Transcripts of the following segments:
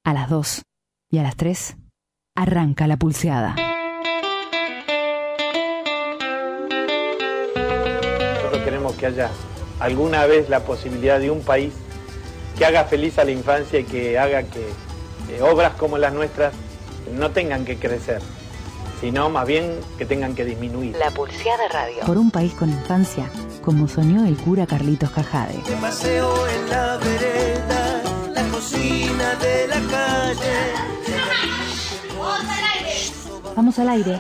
A las 2 y a las 3 arranca la pulseada. Nosotros queremos que haya alguna vez la posibilidad de un país que haga feliz a la infancia y que haga que obras como las nuestras no tengan que crecer, sino más bien que tengan que disminuir. La Pulseada Radio. Por un país con infancia, como soñó el cura Carlitos Cajade. De paseo en la vereda, la cocina de la calle. Vamos al aire.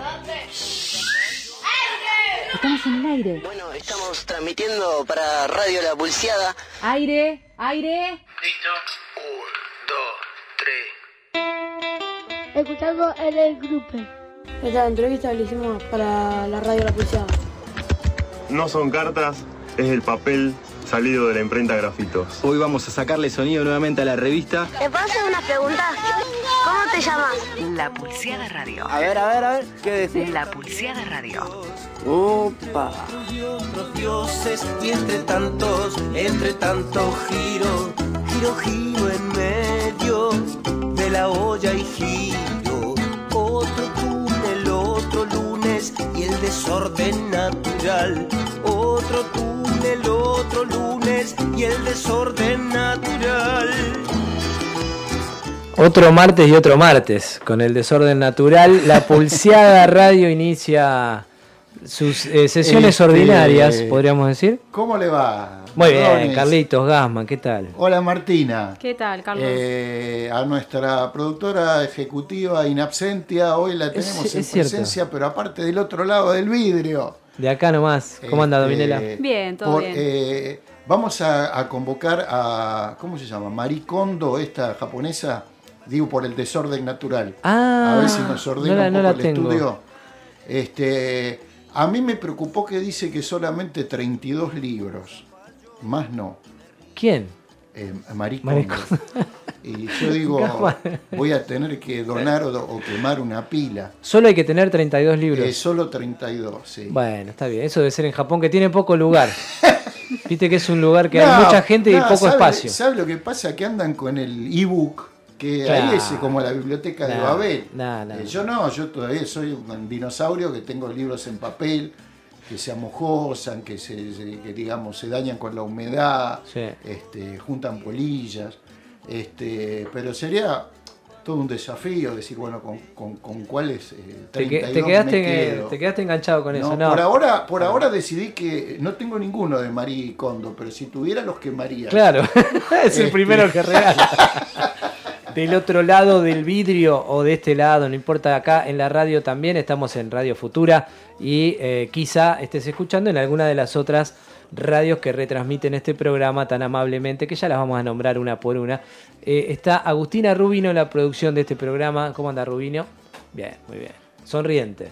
Estamos en el aire. Bueno, estamos transmitiendo para Radio La Pulseada. Aire, aire. Listo. 1, 2, 3. Escuchando en el grupo. Esta entrevista la hicimos para la Radio La Pulseada. No son cartas, es el papel salido de la imprenta Grafitos. Hoy vamos a sacarle sonido nuevamente a la revista. ¿Te puedo hacer una pregunta? ¿Cómo te llamas? La Pulseada Radio. A ver, ¿qué decís? La Pulseada Radio. Opa. Y otros dioses, y entre tanto giro en medio de la olla y giro. Otro túnel, otro lunes, y el desorden natural. Otro túnel, otro lunes, y el desorden natural. Otro martes y otro martes, con el desorden natural. La Pulseada Radio inicia sus sesiones ordinarias, podríamos decir. ¿Cómo le va? Muy bien, Mardones. Carlitos Gassman, ¿qué tal? Hola Martina. ¿Qué tal, Carlos? A nuestra productora ejecutiva in absentia, hoy la tenemos en cierto. presencia, pero aparte del otro lado del vidrio. De acá nomás, ¿cómo anda Dominela? Bien, todo bien. Vamos a convocar a, ¿cómo se llama? Marie Kondo, esta japonesa, digo por el desorden natural. Ah, a ver si nos ordena no un la poco el tengo. estudio. A mí me preocupó que dice que solamente 32 libros, más no. ¿Quién? Marie Marie Kondo. Y yo digo, voy a tener que donar o quemar una pila. Solo hay que tener 32 libros. Solo 32, sí. Bueno, está bien. Eso debe ser en Japón, que tiene poco lugar. Viste que es un lugar que hay mucha gente y poco espacio. ¿Sabe lo que pasa? Que andan con el ebook, que Claro. ahí es como la biblioteca de Babel. No. Yo todavía soy un dinosaurio que tengo libros en papel, que se amojosan, que digamos se dañan con la humedad, Sí. juntan polillas. Pero sería todo un desafío decir, bueno, con cuáles 32 Te quedaste enganchado con eso, ¿no? Por ahora decidí que no tengo ninguno de Marie Kondo, pero si tuviera los quemaría. Claro, es el primero que regala. Del otro lado del vidrio o de este lado, no importa, acá en la radio también, estamos en Radio Futura y quizá estés escuchando en alguna de las otras radios que retransmiten este programa tan amablemente, que ya las vamos a nombrar una por una. Está Agustina Rubino en la producción de este programa. ¿Cómo anda, Rubino? Bien, muy bien. Sonriente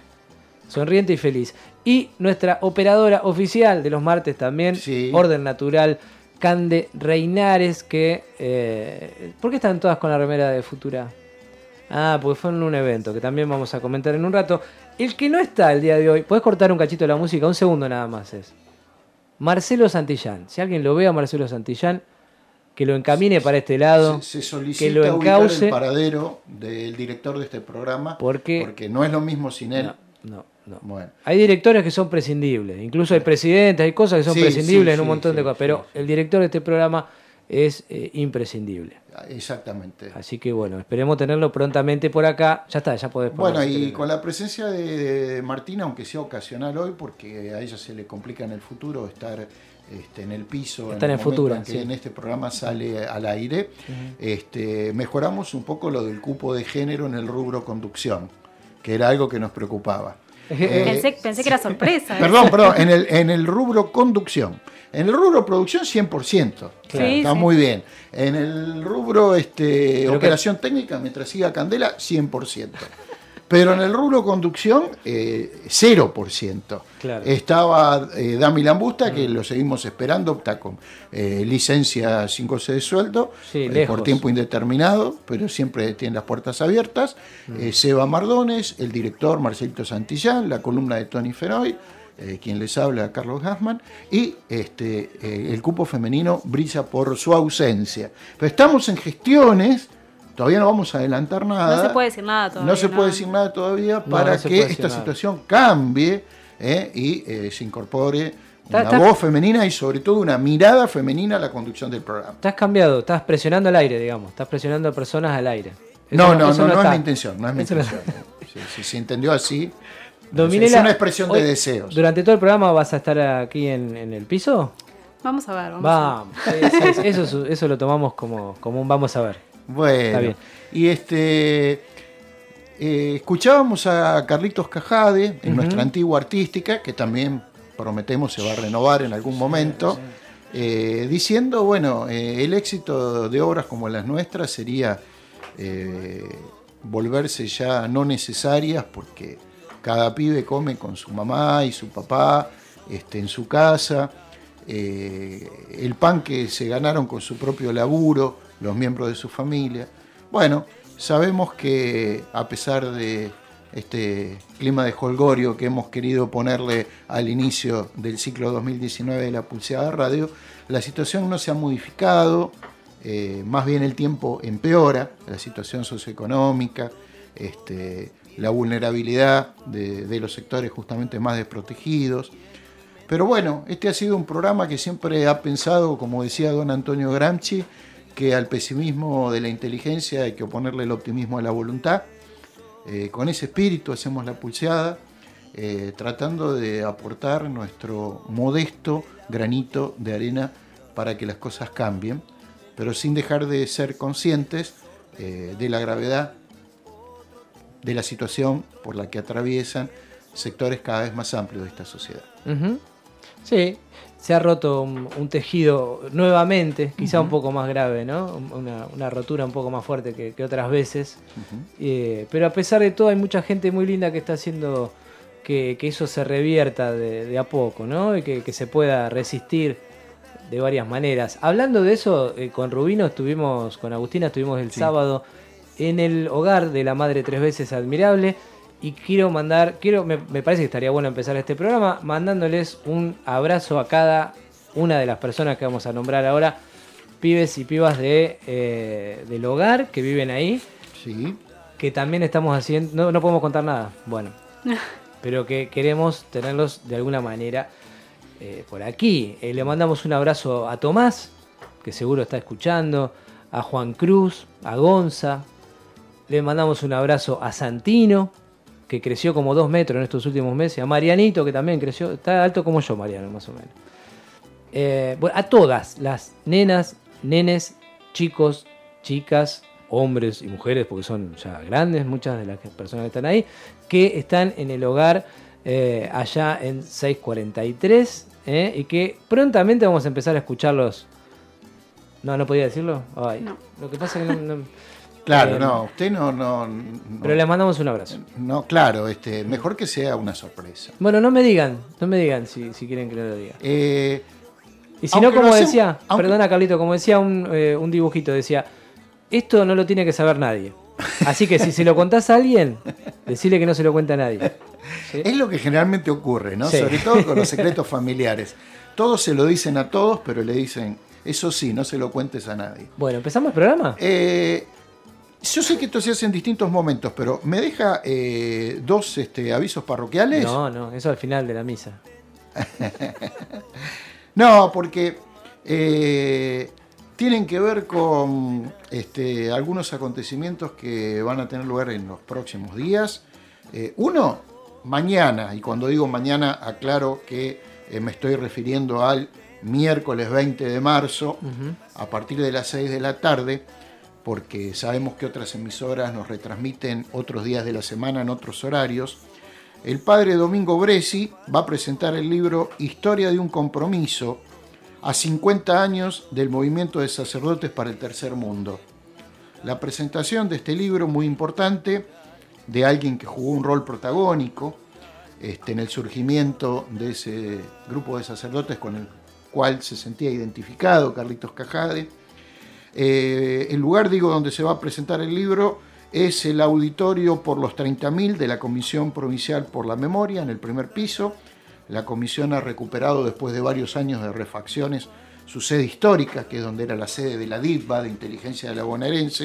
y feliz. Y nuestra operadora oficial de los martes también, Sí. Orden Natural, Cande Reinares, que... ¿por qué están todas con la remera de Futura? Ah, porque fue en un evento, que también vamos a comentar en un rato. El que no está el día de hoy, ¿podés cortar un cachito de la música? Un segundo nada más es. Marcelo Santillán. Si alguien lo ve a Marcelo Santillán, que lo encamine para este lado, Se solicita que lo ubicar encauce. el paradero del director de este programa, Porque no es lo mismo sin él. No. Bueno. Hay directores que son prescindibles, incluso hay presidentes, hay cosas que son prescindibles en un montón de cosas, pero el director de este programa es imprescindible. Exactamente. Así que bueno, esperemos tenerlo prontamente por acá. Ya está, ya podés poner. Bueno, y con la presencia de Martina, aunque sea ocasional hoy, porque a ella se le complica en el futuro estar en el piso, Está en el momento futuro, en que sí. en este programa sale al aire, mejoramos un poco lo del cupo de género en el rubro conducción, que era algo que nos preocupaba. Pensé que era sorpresa. Perdón, en el rubro conducción. En el rubro producción 100%. Claro. Está Sí. muy bien. En el rubro operación técnica, mientras siga Candela, 100%. Pero en el rubro conducción, 0%. Claro. Estaba Dami Lambusta, que lo seguimos esperando, está con licencia sin goce de sueldo, Sí, por lejos. tiempo indeterminado, pero siempre tiene las puertas abiertas. Seba Mardones, el director Marcelito Santillán, la columna de Tony Feroy, quien les habla, Carlos Gassman, y el cupo femenino brilla por su ausencia. Pero estamos en gestiones Todavía no vamos a adelantar nada. No se puede decir nada todavía. No se puede decir nada todavía para que esta situación cambie y se incorpore una voz femenina y sobre todo una mirada femenina a la conducción del programa. Estás cambiado, estás presionando al aire, digamos. Estás presionando a personas al aire. No es mi intención. Si se entendió así, es una expresión de deseos. ¿Durante todo el programa vas a estar aquí en el piso? Vamos a ver. Vamos. Eso lo tomamos como un vamos a ver. Bueno, está bien. Y escuchábamos a Carlitos Cajade en nuestra antigua artística, que también prometemos se va a renovar en algún momento, diciendo, bueno, el éxito de obras como las nuestras sería volverse ya no necesarias porque cada pibe come con su mamá y su papá en su casa, el pan que se ganaron con su propio laburo, los miembros de su familia. Bueno, sabemos que a pesar de este clima de jolgorio que hemos querido ponerle al inicio del ciclo 2019 de la Pulseada Radio, la situación no se ha modificado, más bien el tiempo empeora, la situación socioeconómica, la vulnerabilidad de los sectores justamente más desprotegidos. Pero bueno, este ha sido un programa que siempre ha pensado, como decía don Antonio Gramsci, que al pesimismo de la inteligencia hay que oponerle el optimismo a la voluntad. Con ese espíritu hacemos la Pulseada, tratando de aportar nuestro modesto granito de arena para que las cosas cambien, pero sin dejar de ser conscientes de la gravedad de la situación por la que atraviesan sectores cada vez más amplios de esta sociedad. Sí, se ha roto un tejido nuevamente, quizá un poco más grave, ¿no? Una rotura un poco más fuerte que otras veces. Pero a pesar de todo hay mucha gente muy linda que está haciendo que eso se revierta de a poco, ¿no? Y que se pueda resistir de varias maneras. Hablando de eso, con Rubino con Agustina estuvimos el sábado en el hogar de la Madre Tres Veces Admirable. Y me parece que estaría bueno empezar este programa mandándoles un abrazo a cada una de las personas que vamos a nombrar ahora, pibes y pibas del hogar que viven ahí. Sí. Que también estamos haciendo, no podemos contar nada, bueno, pero que queremos tenerlos de alguna manera por aquí. Le mandamos un abrazo a Tomás, que seguro está escuchando, a Juan Cruz, a Gonza. Le mandamos un abrazo a Santino, que creció como 2 metros en estos últimos meses, a Marianito, que también creció, está alto como yo, Mariano, más o menos. Bueno, a todas las nenas, nenes, chicos, chicas, hombres y mujeres, porque son ya grandes, muchas de las personas que están ahí, que están en el hogar allá en 643, y que prontamente vamos a empezar a escucharlos. ¿No podía decirlo? Ay, no. Lo que pasa es que no claro, no, usted no. Pero les mandamos un abrazo. No, claro, mejor que sea una sorpresa. Bueno, no me digan si quieren que no lo diga. Y si no, como decía, perdona Carlito, como decía un dibujito, decía, esto no lo tiene que saber nadie. Así que si se lo contás a alguien, decile que no se lo cuenta a nadie. ¿Sí? Es lo que generalmente ocurre, ¿no? Sí. Sobre todo con los secretos familiares. Todos se lo dicen a todos, pero le dicen, eso sí, no se lo cuentes a nadie. Bueno, ¿empezamos el programa? Yo sé que esto se hace en distintos momentos, pero ¿me deja 2 avisos parroquiales? No, eso al final de la misa. No, porque tienen que ver con algunos acontecimientos que van a tener lugar en los próximos días. Uno, mañana, y cuando digo mañana aclaro que me estoy refiriendo al miércoles 20 de marzo, a partir de las 6 de la tarde, porque sabemos que otras emisoras nos retransmiten otros días de la semana en otros horarios. El padre Domingo Bresi va a presentar el libro Historia de un compromiso, a 50 años del movimiento de sacerdotes para el tercer mundo. La presentación de este libro, muy importante, de alguien que jugó un rol protagónico en el surgimiento de ese grupo de sacerdotes con el cual se sentía identificado Carlitos Cajade. El lugar, donde se va a presentar el libro es el auditorio por los 30.000 de la Comisión Provincial por la Memoria, en el primer piso. La comisión ha recuperado, después de varios años de refacciones, su sede histórica, que es donde era la sede de la DIVBA, de Inteligencia de la Bonaerense.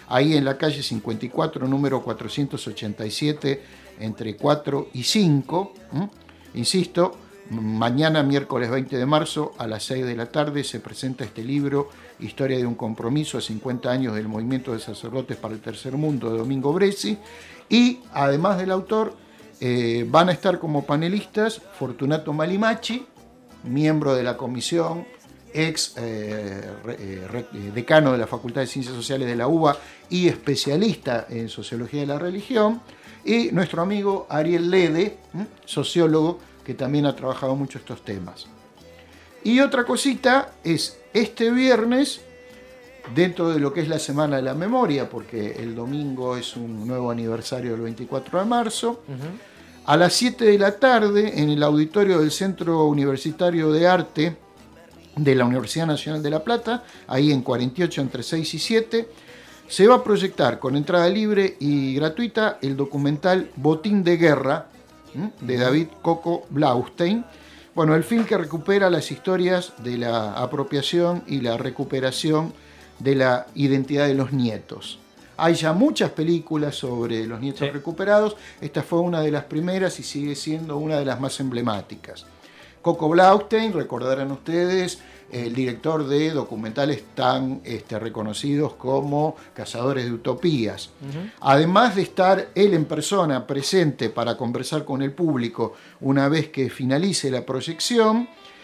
ahí en la calle 54, número 487, entre 4 y 5. Insisto, mañana, miércoles 20 de marzo, a las 6 de la tarde, se presenta este libro, Historia de un compromiso a 50 años del movimiento de sacerdotes para el tercer mundo, de Domingo Bressi. Y además del autor, van a estar como panelistas Fortunato Malimachi, miembro de la comisión, ex decano de la Facultad de Ciencias Sociales de la UBA y especialista en sociología de la religión, y nuestro amigo Ariel Lede, sociólogo, que también ha trabajado mucho estos temas. Y otra cosita es este viernes, dentro de lo que es la Semana de la Memoria, porque el domingo es un nuevo aniversario del 24 de marzo, a las 7 de la tarde, en el auditorio del Centro Universitario de Arte de la Universidad Nacional de La Plata, ahí en 48 entre 6 y 7, se va a proyectar con entrada libre y gratuita el documental Botín de Guerra, de David Coco Blaustein. Bueno, el film que recupera las historias de la apropiación y la recuperación de la identidad de los nietos. Hay ya muchas películas sobre los nietos recuperados. Esta fue una de las primeras y sigue siendo una de las más emblemáticas. Coco Blaustein, recordarán ustedes, el director de documentales tan reconocidos como Cazadores de Utopías. Además de estar él en persona presente para conversar con el público una vez que finalice la proyección,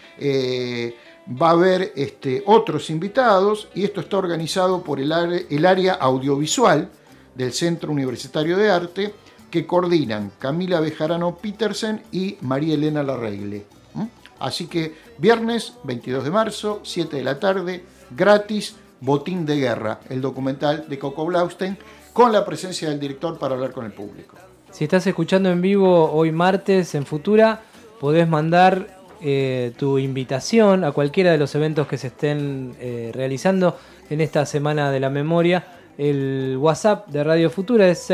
va a haber otros invitados, y esto está organizado por el área audiovisual del Centro Universitario de Arte, que coordinan Camila Bejarano Petersen y María Elena Larregle. Así que viernes 22 de marzo, 7 de la tarde, gratis, Botín de Guerra, el documental de Coco Blaustein, con la presencia del director para hablar con el público. Si estás escuchando en vivo hoy martes en Futura, podés mandar tu invitación a cualquiera de los eventos que se estén realizando en esta Semana de la Memoria. El WhatsApp de Radio Futura es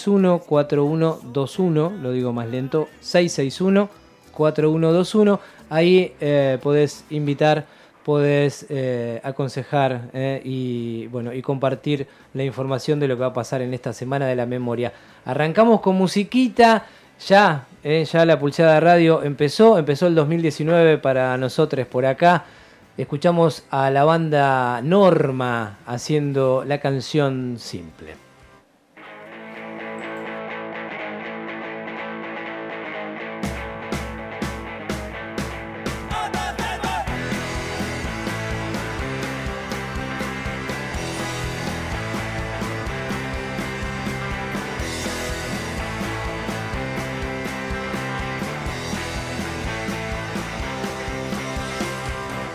661-4121, lo digo más lento, 661-4121. Ahí podés invitar, podés aconsejar y compartir la información de lo que va a pasar en esta Semana de la Memoria. Arrancamos con musiquita. Ya la Pulseada de Radio empezó el 2019 para nosotros por acá. Escuchamos a la banda Norma haciendo la canción Simple.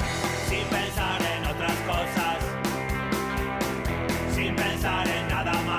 Sin pensar en otras cosas, sin pensar en nada más.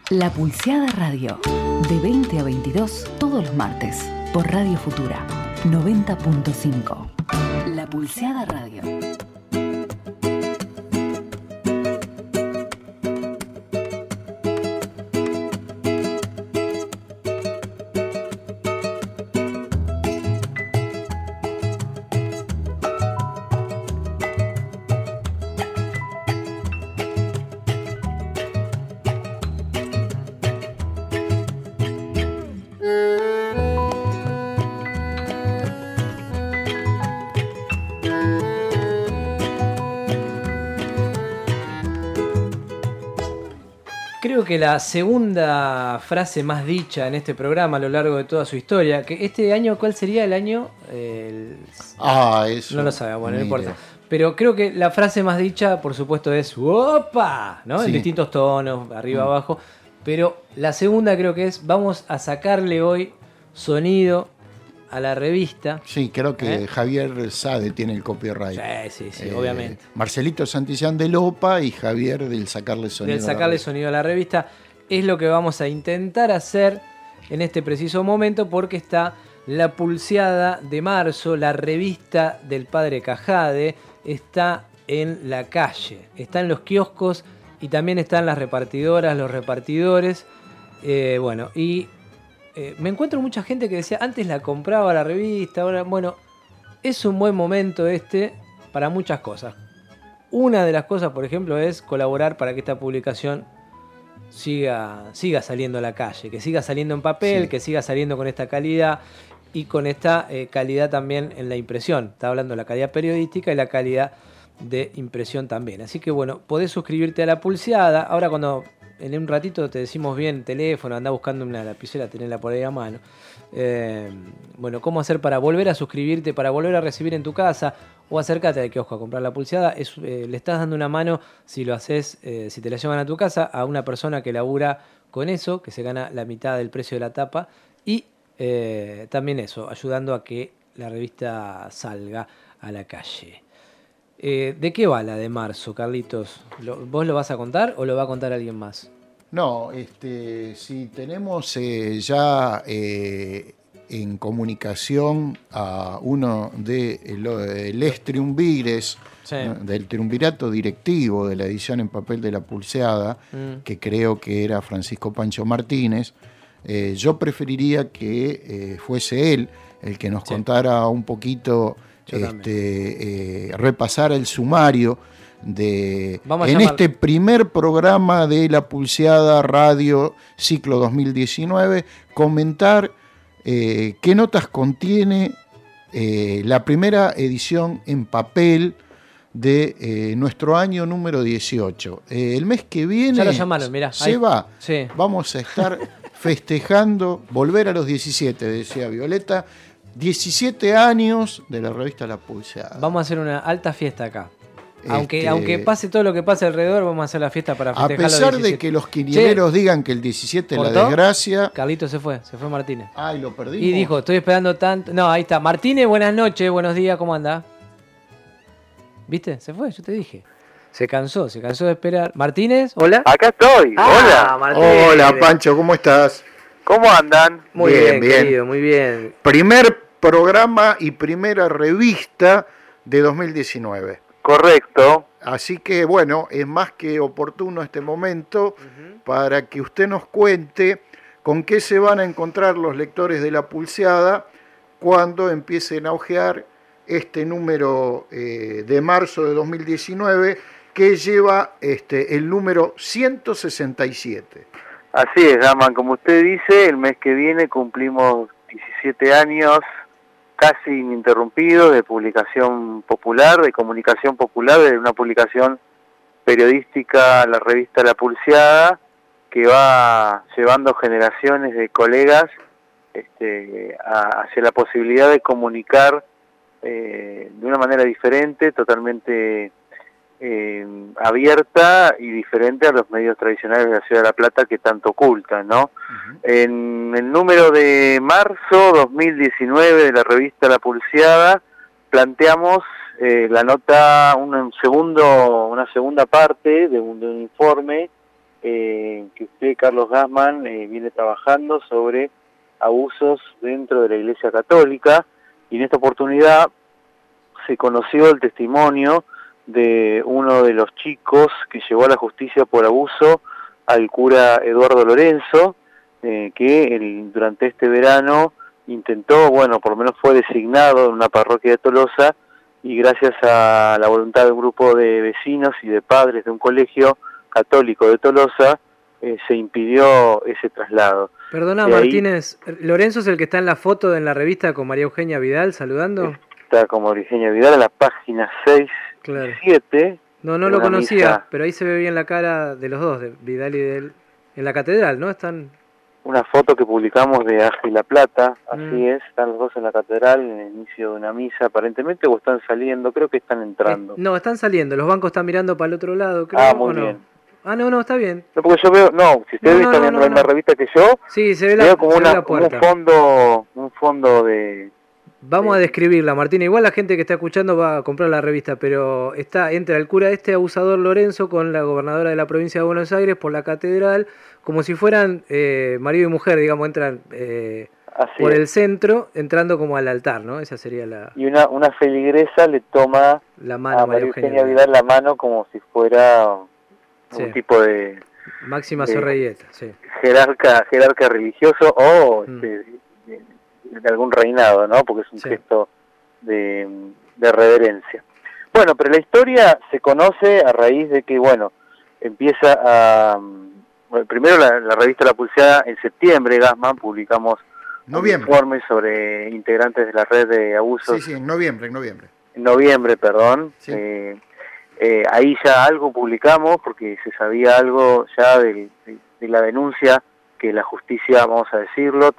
La Pulseada Radio, de 20 a 22 todos los martes, por Radio Futura 90.5. La Pulseada Radio. Creo que la segunda frase más dicha en este programa a lo largo de toda su historia, que este año, ¿cuál sería el año? Eso. No lo sabe, bueno, no mira. importa. Pero creo que la frase más dicha, por supuesto, es ¡opa! ¿No? Sí. En distintos tonos, arriba, abajo. Pero la segunda creo que es, vamos a sacarle hoy sonido a la revista. Sí, creo que Javier Sade tiene el copyright. Sí, obviamente. Marcelito Santillán del OPA y Javier del sacarle sonido. Del sacarle sonido a la revista. Es lo que vamos a intentar hacer en este preciso momento, porque está la Pulseada de marzo, la revista del padre Cajade, está en la calle, está en los kioscos y también están las repartidoras, los repartidores. Me encuentro mucha gente que decía, antes la compraba la revista, ahora, bueno, es un buen momento para muchas cosas. Una de las cosas, por ejemplo, es colaborar para que esta publicación siga saliendo a la calle, que siga saliendo en papel, Sí. que siga saliendo con esta calidad y con esta calidad también en la impresión. Está hablando de la calidad periodística y la calidad de impresión también. Así que bueno, podés suscribirte a la Pulseada. Ahora en un ratito te decimos bien teléfono, andá buscando una lapicera, tenela por ahí a mano. ¿Cómo hacer para volver a suscribirte, para volver a recibir en tu casa? O acércate al kiosco a comprar la Pulseada. Le estás dando una mano, si lo haces, si te la llevan a tu casa, a una persona que labura con eso, que se gana la mitad del precio de la tapa. Y también eso, ayudando a que la revista salga a la calle. ¿De qué va la de marzo, Carlitos? ¿Vos lo vas a contar o lo va a contar alguien más? No, si tenemos ya en comunicación a uno de los triunvires, Sí. del triunvirato directivo de la edición en papel de la Pulseada, que creo que era Francisco Pancho Martínez, yo preferiría que fuese él el que nos contara un poquito, repasara el sumario en este primer programa de la Pulseada Radio Ciclo 2019, comentar qué notas contiene la primera edición en papel de nuestro año número 18. El mes que viene ya lo llamaron, mirá, vamos a estar festejando, volver a los 17, decía Violeta, 17 años de la revista La Pulseada. Vamos a hacer una alta fiesta acá. Aunque pase todo lo que pase alrededor, vamos a hacer la fiesta para festejar. A pesar de que los quinieros digan que el 17 es la desgracia. Carlito se fue Martínez. Ay, lo perdimos. Y dijo, estoy esperando tanto. No, ahí está. Martínez, buenas noches, buenos días, ¿cómo anda? ¿Viste? Se fue, yo te dije. Se cansó de esperar. Martínez, hola. Acá estoy, hola. Martínez. Hola, Pancho, ¿cómo estás? ¿Cómo andan? Muy bien, querido, muy bien. Primer programa y primera revista de 2019. Correcto. Así que bueno, es más que oportuno este momento para que usted nos cuente con qué se van a encontrar los lectores de La Pulseada cuando empiecen a hojear este número de marzo de 2019 que lleva el número 167. Así es, Daman, como usted dice, el mes que viene cumplimos 17 años casi ininterrumpidos de publicación popular, de comunicación popular, de una publicación periodística, la revista La Pulseada, que va llevando generaciones de colegas hacia la posibilidad de comunicar de una manera diferente, totalmente abierta y diferente a los medios tradicionales de la Ciudad de La Plata que tanto ocultan, ¿no? En el número de marzo 2019 de la revista La Pulseada planteamos la nota, una segunda parte de un informe que usted, Carlos Gassman, viene trabajando sobre abusos dentro de la Iglesia Católica, y en esta oportunidad se conoció el testimonio de uno de los chicos que llevó a la justicia por abuso al cura Eduardo Lorenzo, que durante este verano intentó, bueno, por lo menos fue designado en una parroquia de Tolosa, y gracias a la voluntad de un grupo de vecinos y de padres de un colegio católico de Tolosa, se impidió ese traslado. Perdona, De Martínez, ¿Lorenzo es el que está en la foto en la revista con María Eugenia Vidal saludando? Está como Eugenia Vidal en la página 6 Claro. y 7. No lo conocía, pero ahí se ve bien la cara de los dos, de Vidal y de él, en la catedral, ¿no? Están... Una foto que publicamos de Ágil La Plata, así es, están los dos en la catedral en el inicio de una misa aparentemente, o están saliendo, creo que están entrando. No, están saliendo, los bancos están mirando para el otro lado, creo. Muy ¿o no? bien. No, está bien. No, porque yo veo, si ustedes están viendo la misma revista que yo, sí, se ve veo como la puerta. un fondo de... Vamos a describirla, Martina. Igual la gente que está escuchando va a comprar la revista, pero entra el cura abusador Lorenzo con la gobernadora de la provincia de Buenos Aires por la catedral, como si fueran marido y mujer, digamos, entran por el centro, entrando como al altar, ¿no? Esa sería la... Y una feligresa le toma la mano a María Eugenia Vidal la mano como si fuera un tipo de... Máxima Sorrelleta, sí. Jerarca religioso o de algún reinado, ¿no? Porque es un gesto de reverencia. Bueno, pero la historia se conoce a raíz de que, empieza a... primero la revista La Pulseada en septiembre, Gassman, publicamos un informe sobre integrantes de la red de abusos. Sí, en noviembre. En noviembre, perdón. Sí. Ahí ya algo publicamos, porque se sabía algo ya de la denuncia que la justicia, vamos a decirlo,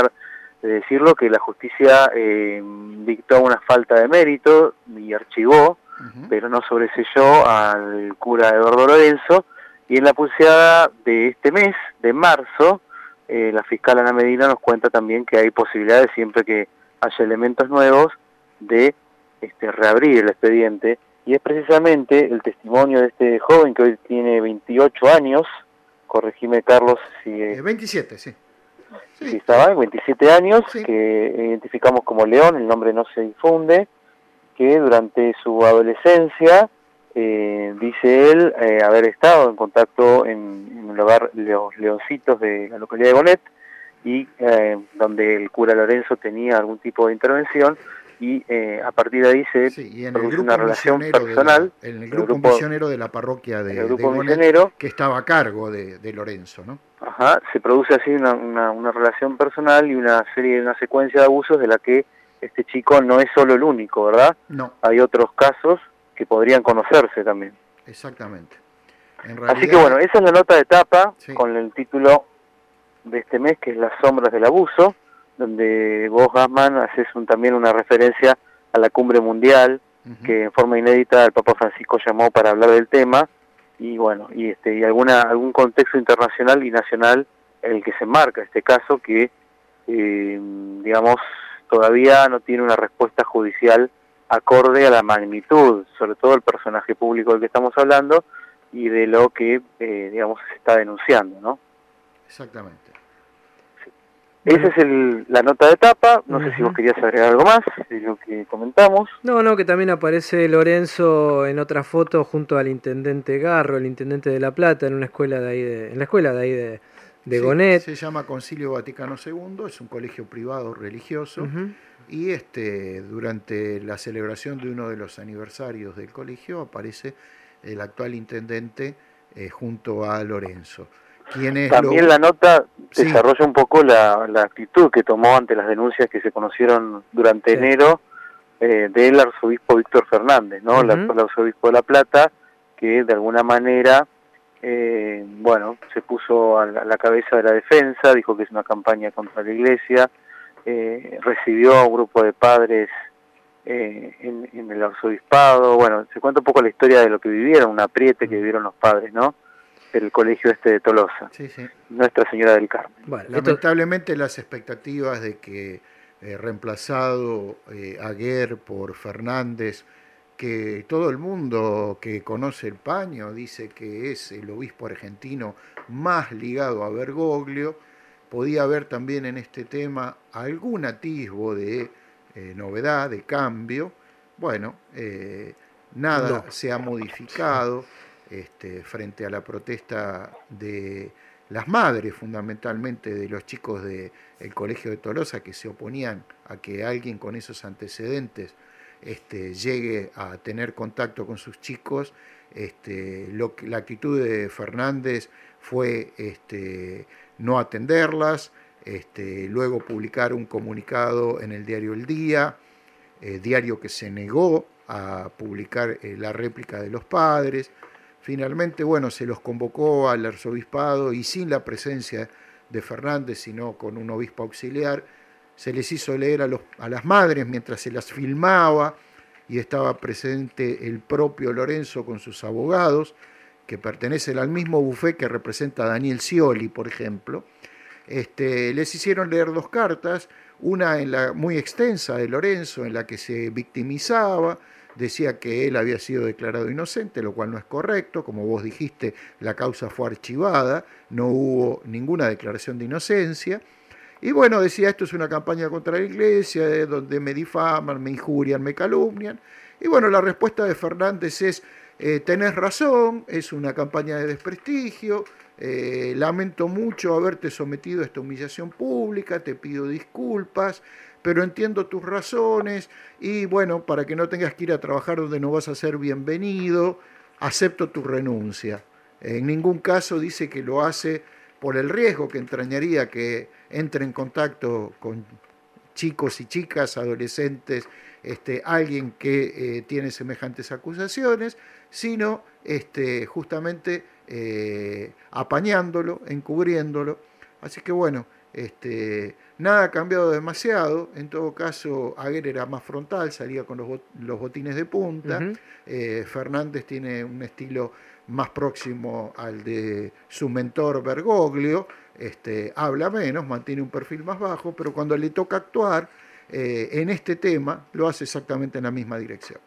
que la justicia dictó una falta de mérito y archivó, pero no sobreseyó al cura Eduardo Lorenzo. Y en la pulseada de este mes, de marzo, la fiscal Ana Medina nos cuenta también que hay posibilidades, siempre que haya elementos nuevos, de reabrir el expediente. Y es precisamente el testimonio de este joven que hoy tiene 28 años, corregime Carlos si... 27, sí. Sí, estaba, 27 años, sí. Que identificamos como León, el nombre no se difunde, que durante su adolescencia, dice él, haber estado en contacto en el hogar Los Leoncitos de la localidad de Gonet, y donde el cura Lorenzo tenía algún tipo de intervención, y a partir de ahí se produce una relación personal. En el grupo misionero de la parroquia de Gonet, que estaba a cargo de Lorenzo, ¿no? Ajá, se produce así una relación personal y una secuencia de abusos de la que este chico no es solo el único, ¿verdad? No. Hay otros casos que podrían conocerse también. Exactamente. Así que esa es la nota de tapa, con el título de este mes, que es Las sombras del abuso, donde vos, Gassman, haces también una referencia a la cumbre mundial, que en forma inédita el Papa Francisco llamó para hablar del tema, y y algún contexto internacional y nacional en el que se marca este caso, que todavía no tiene una respuesta judicial acorde a la magnitud, sobre todo el personaje público del que estamos hablando, y de lo que, se está denunciando, ¿no? Exactamente. Esa es la nota de tapa. No sé si vos querías agregar algo más de lo que comentamos. No, que también aparece Lorenzo en otra foto junto al intendente Garro, el intendente de La Plata, en la escuela de ahí de Gonet. Se llama Concilio Vaticano II, es un colegio privado religioso, y durante la celebración de uno de los aniversarios del colegio aparece el actual intendente junto a Lorenzo. También la nota desarrolla un poco la actitud que tomó ante las denuncias que se conocieron durante enero del arzobispo Víctor Fernández, ¿no? El actual arzobispo de La Plata, que de alguna manera se puso a la cabeza de la defensa, dijo que es una campaña contra la Iglesia, recibió a un grupo de padres en el arzobispado. Se cuenta un poco la historia de lo que vivieron, un apriete que vivieron los padres, ¿no? El colegio de Tolosa, Nuestra Señora del Carmen. Lamentablemente las expectativas de que reemplazado Aguer por Fernández que todo el mundo que conoce el paño dice que es el obispo argentino más ligado a Bergoglio. Podía haber también en este tema algún atisbo de novedad, de cambio. Bueno, nada se ha modificado frente a la protesta de las madres, fundamentalmente de los chicos del Colegio de Tolosa, que se oponían a que alguien con esos antecedentes llegue a tener contacto con sus chicos. La actitud de Fernández fue no atenderlas, luego publicar un comunicado en el diario El Día, diario que se negó a publicar la réplica de los padres. Finalmente, bueno, se los convocó al arzobispado y sin la presencia de Fernández, sino con un obispo auxiliar, se les hizo leer a las madres mientras se las filmaba, y estaba presente el propio Lorenzo con sus abogados, que pertenecen al mismo bufet que representa a Daniel Scioli, por ejemplo. Les hicieron leer 2 cartas, una muy extensa de Lorenzo, en la que se victimizaba, decía que él había sido declarado inocente, lo cual no es correcto. Como vos dijiste, la causa fue archivada, no hubo ninguna declaración de inocencia. Y bueno, decía, esto es una campaña contra la Iglesia, donde me difaman, me injurian, me calumnian. Y bueno, la respuesta de Fernández es, tenés razón, es una campaña de desprestigio, lamento mucho haberte sometido a esta humillación pública, te pido disculpas, pero entiendo tus razones y bueno, para que no tengas que ir a trabajar donde no vas a ser bienvenido, acepto tu renuncia. En ningún caso dice que lo hace por el riesgo que entrañaría que entre en contacto con chicos y chicas, adolescentes, alguien que tiene semejantes acusaciones, sino justamente apañándolo, encubriéndolo. Así que bueno, nada ha cambiado demasiado. En todo caso, Aguirre era más frontal, salía con los botines de punta. Fernández tiene un estilo más próximo al de su mentor Bergoglio, habla menos, mantiene un perfil más bajo, pero cuando le toca actuar en este tema, lo hace exactamente en la misma dirección.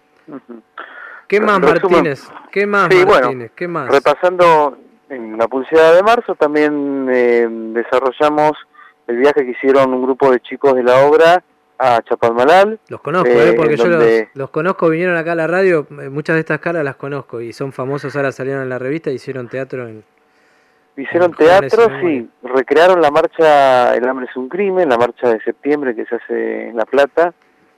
¿Qué más, Martínez? ¿Qué más, sí, Martínez? Bueno, ¿Qué más? Repasando en la pulseada de marzo, también desarrollamos el viaje que hicieron un grupo de chicos de la obra a Chapalmalal. Los conozco, porque yo los conozco, vinieron acá a la radio, muchas de estas caras las conozco y son famosos, ahora salieron en la revista y hicieron teatro Hicieron teatro, sí, recrearon la marcha El hambre es un crimen, la marcha de septiembre que se hace en La Plata.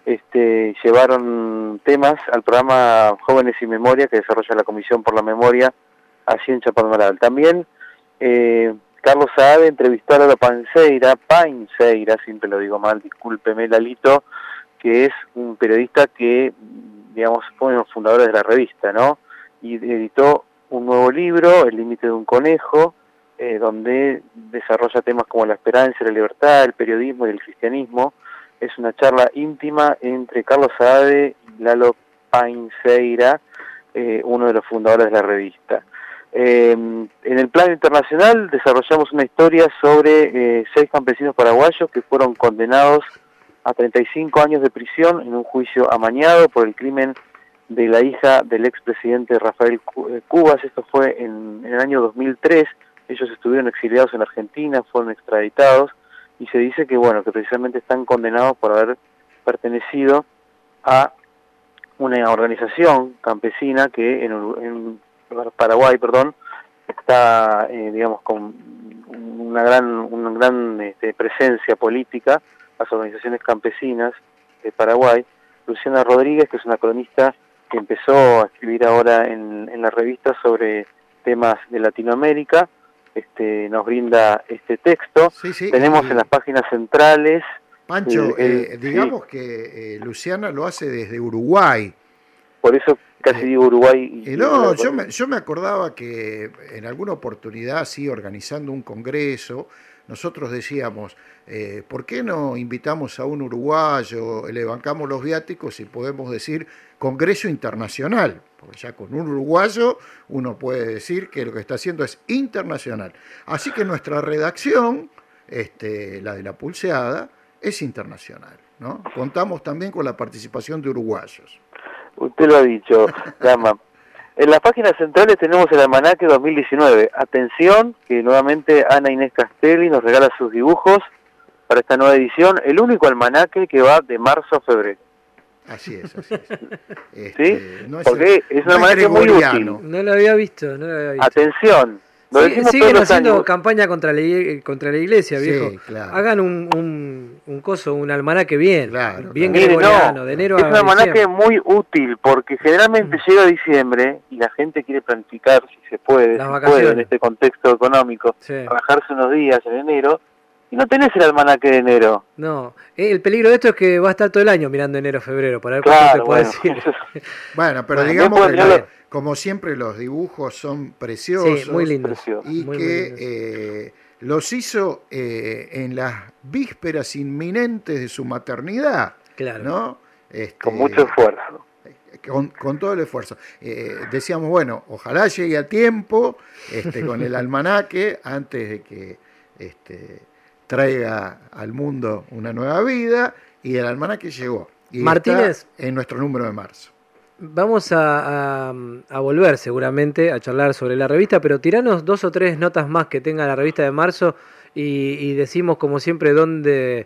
Llevaron temas al programa Jóvenes y Memoria que desarrolla la Comisión por la Memoria allí en Chapalmalal. También Carlos Saade entrevistó a Lalo Painceira, siempre lo digo mal, discúlpeme Lalito, que es un periodista que, digamos, fue uno de los fundadores de la revista, ¿no? Y editó un nuevo libro, El límite de un conejo, donde desarrolla temas como la esperanza, la libertad, el periodismo y el cristianismo. Es una charla íntima entre Carlos Saade y Lalo Painceira, uno de los fundadores de la revista. En el plano internacional desarrollamos una historia sobre 6 campesinos paraguayos que fueron condenados a 35 años de prisión en un juicio amañado por el crimen de la hija del expresidente Rafael Cubas. Esto fue en el año 2003. Ellos estuvieron exiliados en Argentina, fueron extraditados y se dice que bueno, que precisamente están condenados por haber pertenecido a una organización campesina que en Paraguay, está digamos con una gran presencia política, las organizaciones campesinas de Paraguay. Luciana Rodríguez, que es una cronista que empezó a escribir ahora en la revista sobre temas de Latinoamérica, nos brinda este texto. Sí, tenemos en las páginas centrales... Pancho, digamos que Luciana lo hace desde Uruguay. Por eso casi digo Uruguay. No, yo me acordaba que en alguna oportunidad, sí, organizando un congreso, nosotros decíamos, ¿por qué no invitamos a un uruguayo, le bancamos los viáticos y podemos decir Congreso Internacional? Porque ya con un uruguayo uno puede decir que lo que está haciendo es internacional. Así que nuestra redacción, la de la Pulseada, es internacional, ¿no? Contamos también con la participación de uruguayos. Usted lo ha dicho, Dama. En las páginas centrales tenemos el almanaque 2019. Atención, que nuevamente Ana Inés Castelli nos regala sus dibujos para esta nueva edición. El único almanaque que va de marzo a febrero. Así es. ¿Sí? No es porque es un almanaque muy útil. No lo había visto. Atención. Siguen haciendo campaña contra la iglesia, viejo. Sí, claro. Hagan un coso, un almanaque bien, claro, bien claro. gregoriano, de enero es a un almanaque diciembre. muy útil porque generalmente llega diciembre y la gente quiere planificar, si se puede, en este contexto económico, bajarse unos días en enero y no tenés el almanaque de enero. No, el peligro de esto es que va a estar todo el año mirando enero, febrero, para ver cuánto te puede decir. Bueno, pero digamos que como siempre los dibujos son preciosos. Sí, muy lindos. Y muy que los hizo en las vísperas inminentes de su maternidad. Claro. ¿no? Con mucho esfuerzo. Con todo el esfuerzo. Decíamos, bueno, ojalá llegue a tiempo con el almanaque antes de que traiga al mundo una nueva vida, y el almanaque llegó. Y Martínez, está en nuestro número de marzo. Vamos a volver seguramente a charlar sobre la revista, pero tiranos 2 o 3 notas más que tenga la revista de marzo y decimos como siempre dónde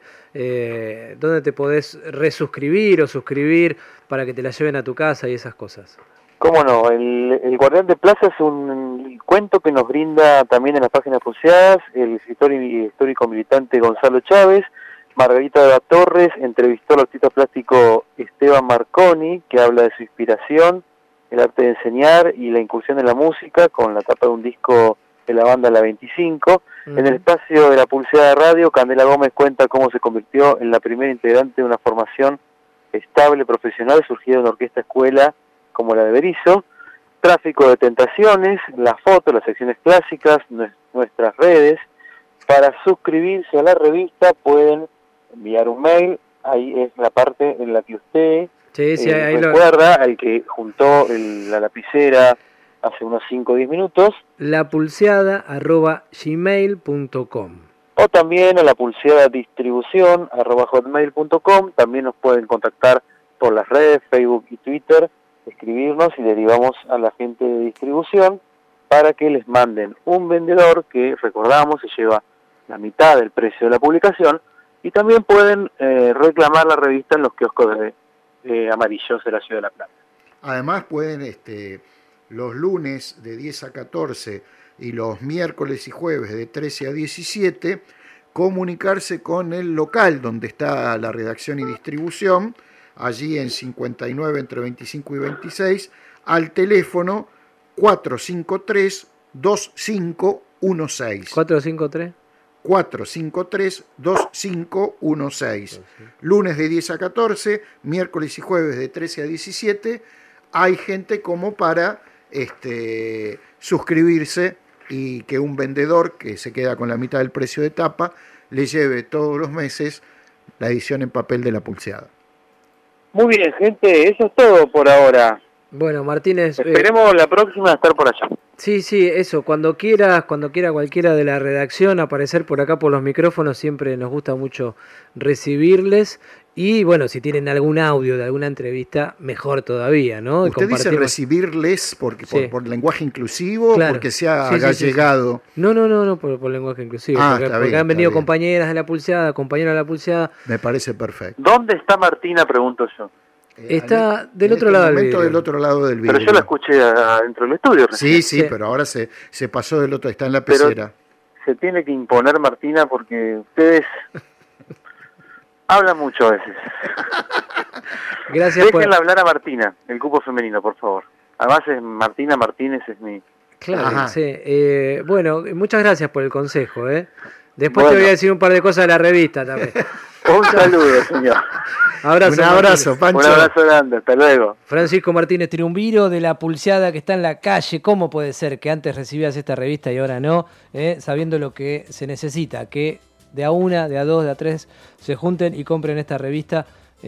te podés resuscribir o suscribir para que te la lleven a tu casa y esas cosas. ¿Cómo no? El Guardián de Plaza es un cuento que nos brinda también en las páginas pulseadas el escritor y histórico militante Gonzalo Chávez. Margarita de la Torres entrevistó al artista plástico Esteban Marconi, que habla de su inspiración, el arte de enseñar y la incursión en la música, con la tapa de un disco de la banda La 25. En el espacio de la Pulseada de Radio, Candela Gómez cuenta cómo se convirtió en la primera integrante de una formación estable, profesional, surgida de una orquesta escuela como la de Berizo. Tráfico de tentaciones, las fotos, las secciones clásicas, nuestras redes. Para suscribirse a la revista pueden enviar un mail, ahí es la parte en la que usted recuerda al que juntó la lapicera hace unos 5 o 10 minutos. lapulseada@gmail.com O también a la pulseada distribución@hotmail.com. También nos pueden contactar por las redes, Facebook y Twitter, escribirnos y derivamos a la gente de distribución para que les manden un vendedor que, recordamos, se lleva la mitad del precio de la publicación, y también pueden reclamar la revista en los kioscos amarillos de la Ciudad de La Plata. Además pueden los lunes de 10 a 14 y los miércoles y jueves de 13 a 17 comunicarse con el local donde está la redacción y distribución, allí en 59 entre 25 y 26, al teléfono 453-2516. 453 453-2516. Lunes de 10 a 14, miércoles y jueves de 13 a 17. Hay gente como para suscribirse y que un vendedor que se queda con la mitad del precio de tapa le lleve todos los meses la edición en papel de la Pulseada. Muy bien, gente, eso es todo por ahora. Bueno, Martínez, esperemos la próxima estar por allá. Sí, eso, cuando quiera cualquiera de la redacción aparecer por acá por los micrófonos, siempre nos gusta mucho recibirles. Y bueno, si tienen algún audio de alguna entrevista, mejor todavía, ¿no? Usted dice recibirles porque por lenguaje inclusivo, claro, porque se ha llegado. No, por lenguaje inclusivo. Porque han venido compañeras de la Pulseada, compañeros de la Pulseada. Me parece perfecto. ¿Dónde está Martina? Pregunto yo. Está del otro lado del vidrio. Del otro lado del vidrio. Pero yo la escuché dentro del estudio recién. Sí, pero ahora se pasó del otro, está en la pecera. Pero se tiene que imponer, Martina, porque ustedes hablan mucho a veces. Gracias. Déjenla hablar a Martina, el cupo femenino, por favor. Además es Martina Martínez, es mi... Claro, sí. Bueno, muchas gracias por el consejo, Después te voy a decir un par de cosas de la revista también. Un saludo, señor. Un abrazo, Pancho. Un abrazo grande, hasta luego. Francisco Martínez Triunviro de La Pulseada, que está en la calle. ¿Cómo puede ser que antes recibías esta revista y ahora no? Sabiendo lo que se necesita, que de a una, de a dos, de a tres se junten y compren esta revista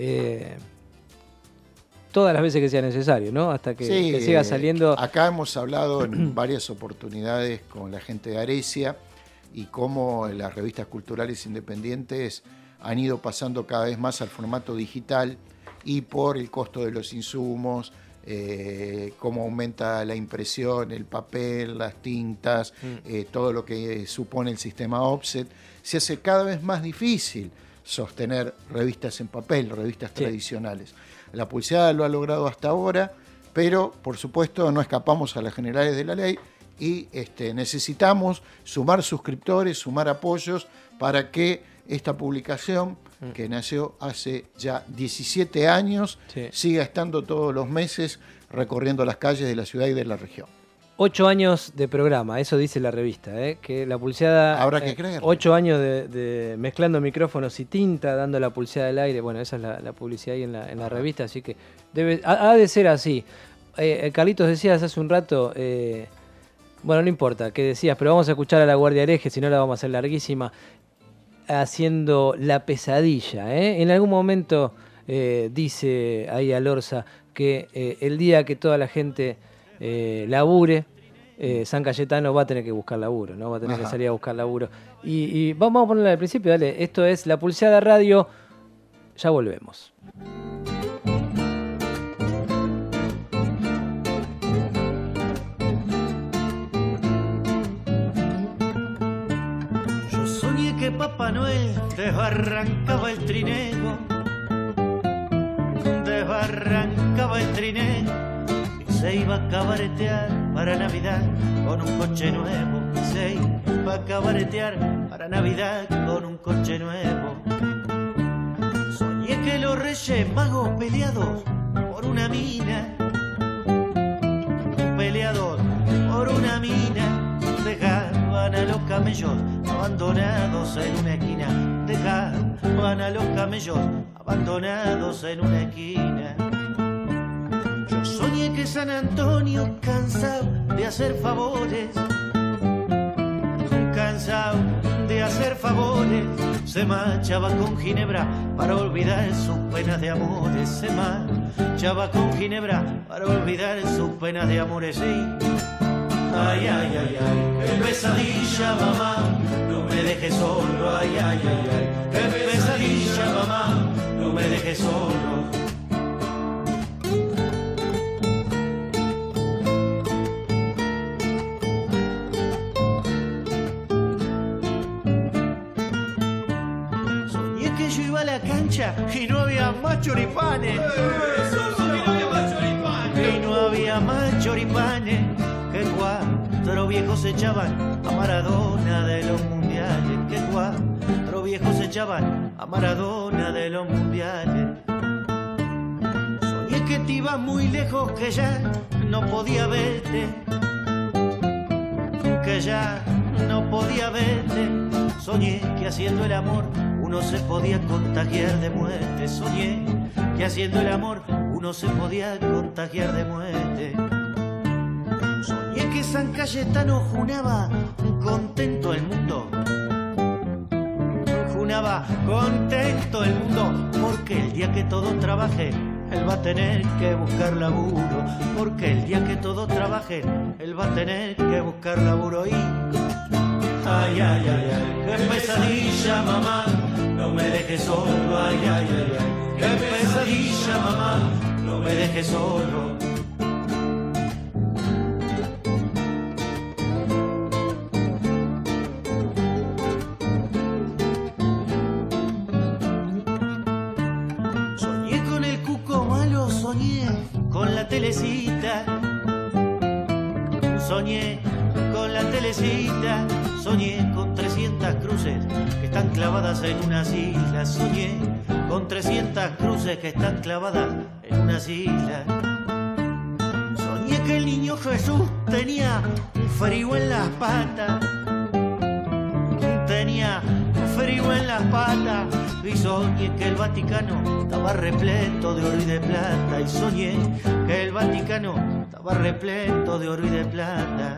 todas las veces que sea necesario, ¿no? Hasta que siga saliendo. Acá hemos hablado en varias oportunidades con la gente de Aresia y cómo las revistas culturales independientes han ido pasando cada vez más al formato digital y por el costo de los insumos, cómo aumenta la impresión, el papel, las tintas, todo lo que supone el sistema offset, se hace cada vez más difícil sostener revistas en papel, revistas tradicionales. La Pulseada lo ha logrado hasta ahora, pero por supuesto no escapamos a las generales de la ley y necesitamos sumar suscriptores, sumar apoyos para que esta publicación, que nació hace ya 17 años, siga estando todos los meses recorriendo las calles de la ciudad y de la región. 8 años de programa, eso dice la revista, que la Pulseada... Habrá que creer. 8 años de mezclando micrófonos y tinta, dando la pulseada al aire. Bueno, esa es la publicidad ahí en la revista, así que ha de ser así. Carlitos, decías hace un rato, bueno, no importa qué decías, pero vamos a escuchar a La Guardia Hereje, si no la vamos a hacer larguísima, haciendo La Pesadilla. En algún momento dice ahí Alorza que el día que toda la gente labure, San Cayetano va a tener que buscar laburo, ¿no? Va a tener que salir a buscar laburo. Y vamos a ponerla al principio, dale. Esto es La Pulseada Radio. Ya volvemos. Yo soñé que Papá Noel desbarrancaba el trineo, desbarrancaba el trineo, se iba a cabaretear para Navidad con un coche nuevo. Se iba a cabaretear para Navidad con un coche nuevo. Soñé que los Reyes Magos peleados por una mina, peleados por una mina, dejaban a los camellos abandonados en una esquina, dejaban a los camellos abandonados en una esquina. Soñé que San Antonio, cansado de hacer favores, cansado de hacer favores, se marchaba con Ginebra para olvidar sus penas de amores, se marchaba con Ginebra para olvidar sus penas de amores. Sí. Ay, ay, ay, ay, qué pesadilla, mamá, no me dejes solo. Ay, ay, ay, ay, qué pesadilla, mamá, no me dejes solo. Y no había más choripanes, y no había más choripanes, que 4 viejos echaban a Maradona de los mundiales, que 4 viejos echaban a Maradona de los mundiales. Soñé que te ibas muy lejos, que ya no podía verte, que ya no podía verte. Soñé que haciendo el amor uno se podía contagiar de muerte. Soñé que haciendo el amor uno se podía contagiar de muerte. Soñé que San Cayetano junaba contento el mundo, junaba contento el mundo, porque el día que todos trabajen él va a tener que buscar laburo, porque el día que todos trabajen él va a tener que buscar laburo. Y ay, ay, ay, ay, qué pesadilla, mamá, no me dejes solo. Ay, ay, ay, ay, qué pesadilla, mamá, no me dejes solo. Soñé con el cuco malo, soñé con la telecita, soñé con la telecita, soñé con 300 cruces que están clavadas en unas islas, soñé con 300 cruces que están clavadas en unas islas. Soñé que el niño Jesús tenía un frío en las patas, tenía un frío en las patas, y soñé que el Vaticano estaba repleto de oro y de plata, y soñé que el Vaticano estaba repleto de oro y de plata.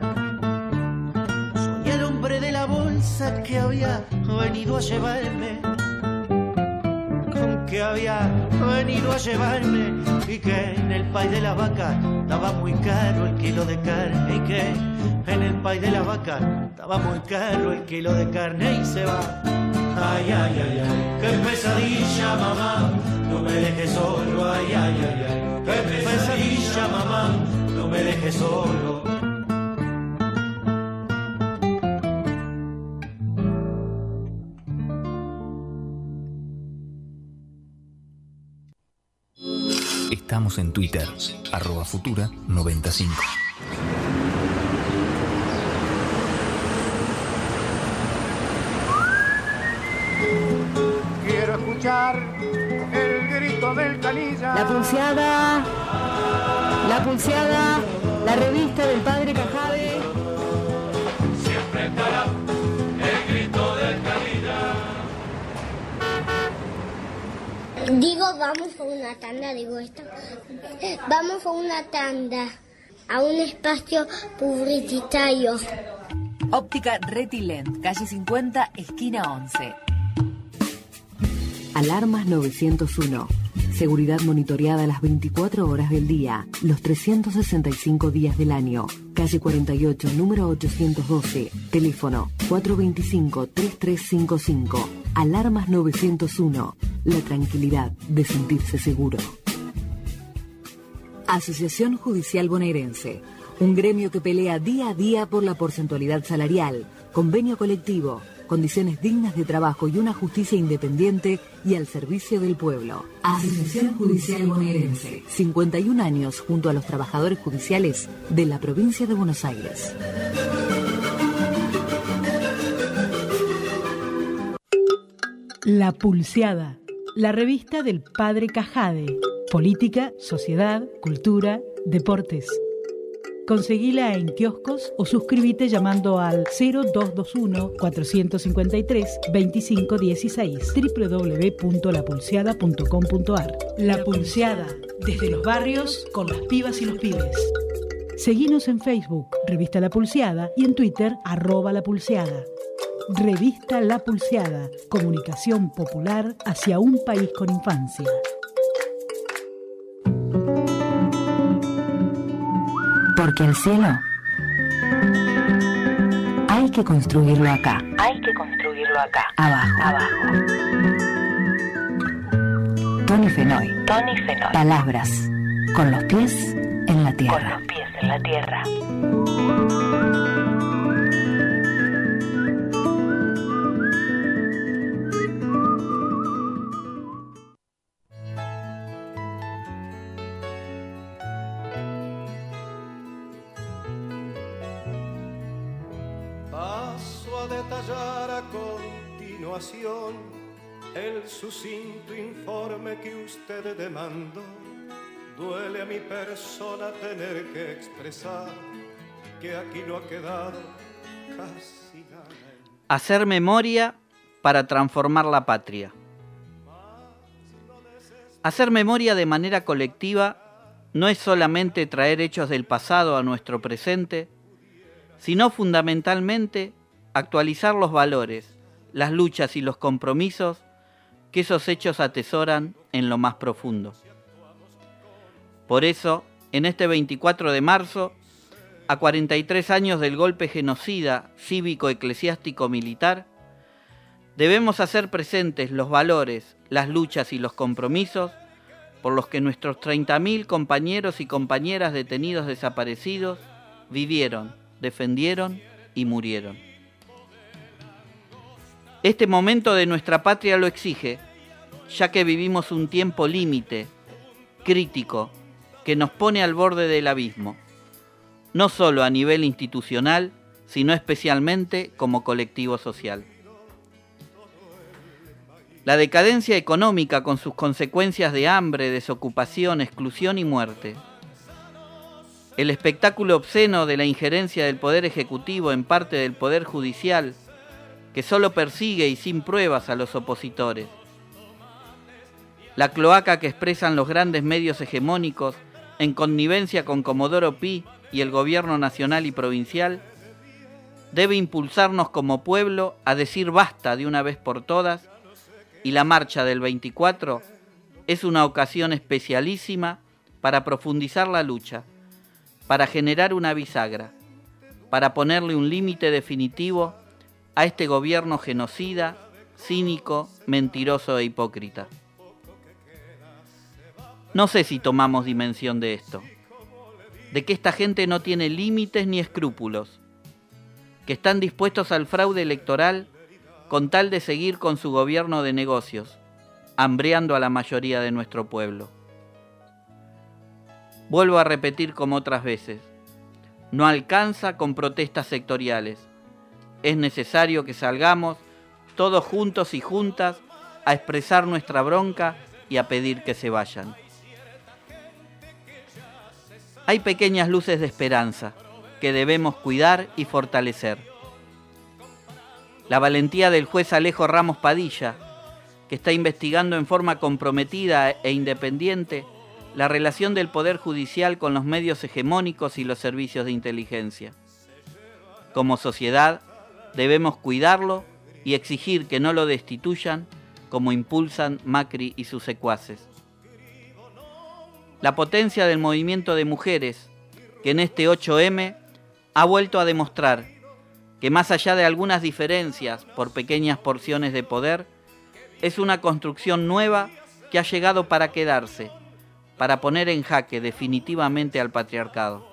De la bolsa que había venido a llevarme, que había venido a llevarme, y que en el país de la vaca estaba muy caro el kilo de carne, y que en el país de la vaca estaba muy caro el kilo de carne. Y se va, ay, ay, ay, ay, qué pesadilla, mamá, no me dejes solo, ay, ay, ay, ay, qué pesadilla, mamá, no me dejes solo. Estamos en Twitter, @Futura95. Quiero escuchar el grito del canilla. La Pulseada, la revista del padre Cajade. Siempre estará el grito del canilla. Digo, vamos a una tanda, digo esto. Vamos a una tanda, a un espacio publicitario. Óptica Retilent, calle 50, esquina 11. Alarmas 901. Seguridad monitoreada las 24 horas del día, los 365 días del año. Calle 48, número 812. Teléfono 425-3355. Alarmas 901. La tranquilidad de sentirse seguro. Asociación Judicial Bonaerense. Un gremio que pelea día a día por la porcentualidad salarial, convenio colectivo, condiciones dignas de trabajo y una justicia independiente y al servicio del pueblo. Asociación Judicial Bonaerense. 51 años junto a los trabajadores judiciales de la provincia de Buenos Aires. La Pulseada, la revista del padre Cajade. Política, sociedad, cultura, deportes. Conseguila en kioscos o suscríbete llamando al 0221-453-2516 www.lapulseada.com.ar. La Pulseada, desde los barrios con las pibas y los pibes. Seguinos en Facebook, Revista La Pulseada, y en Twitter, @lapulseada. Revista La Pulseada, comunicación popular hacia un país con infancia. Porque el cielo hay que construirlo acá. Abajo. Tony Fenoy. Palabras con los pies en la tierra. Detallar a continuación el sucinto informe que usted demandó. Duele a mi persona tener que expresar que aquí no ha quedado casi nada. Hacer memoria para transformar la patria. Hacer memoria de manera colectiva no es solamente traer hechos del pasado a nuestro presente, sino fundamentalmente actualizar los valores, las luchas y los compromisos que esos hechos atesoran en lo más profundo. Por eso, en este 24 de marzo, a 43 años del golpe genocida cívico-eclesiástico-militar, debemos hacer presentes los valores, las luchas y los compromisos por los que nuestros 30.000 compañeros y compañeras detenidos desaparecidos vivieron, defendieron y murieron. Este momento de nuestra patria lo exige, ya que vivimos un tiempo límite, crítico, que nos pone al borde del abismo, no solo a nivel institucional, sino especialmente como colectivo social. La decadencia económica con sus consecuencias de hambre, desocupación, exclusión y muerte. El espectáculo obsceno de la injerencia del Poder Ejecutivo en parte del Poder Judicial, que solo persigue y sin pruebas a los opositores. La cloaca que expresan los grandes medios hegemónicos en connivencia con Comodoro Pi y el gobierno nacional y provincial, debe impulsarnos como pueblo a decir basta de una vez por todas, y la marcha del 24 es una ocasión especialísima para profundizar la lucha, para generar una bisagra, para ponerle un límite definitivo a este gobierno genocida cínico, mentiroso e hipócrita. No sé si tomamos dimensión de esto, de que esta gente no tiene límites ni escrúpulos, que están dispuestos al fraude electoral con tal de seguir con su gobierno de negocios, hambreando a la mayoría de nuestro pueblo. Vuelvo a repetir como otras veces, no alcanza con protestas sectoriales. Es necesario que salgamos todos juntos y juntas a expresar nuestra bronca y a pedir que se vayan. Hay pequeñas luces de esperanza que debemos cuidar y fortalecer. La valentía del juez Alejo Ramos Padilla, que está investigando en forma comprometida e independiente la relación del Poder Judicial con los medios hegemónicos y los servicios de inteligencia. Como sociedad, debemos cuidarlo y exigir que no lo destituyan como impulsan Macri y sus secuaces. La potencia del movimiento de mujeres, que en este 8M ha vuelto a demostrar que más allá de algunas diferencias por pequeñas porciones de poder, es una construcción nueva que ha llegado para quedarse, para poner en jaque definitivamente al patriarcado.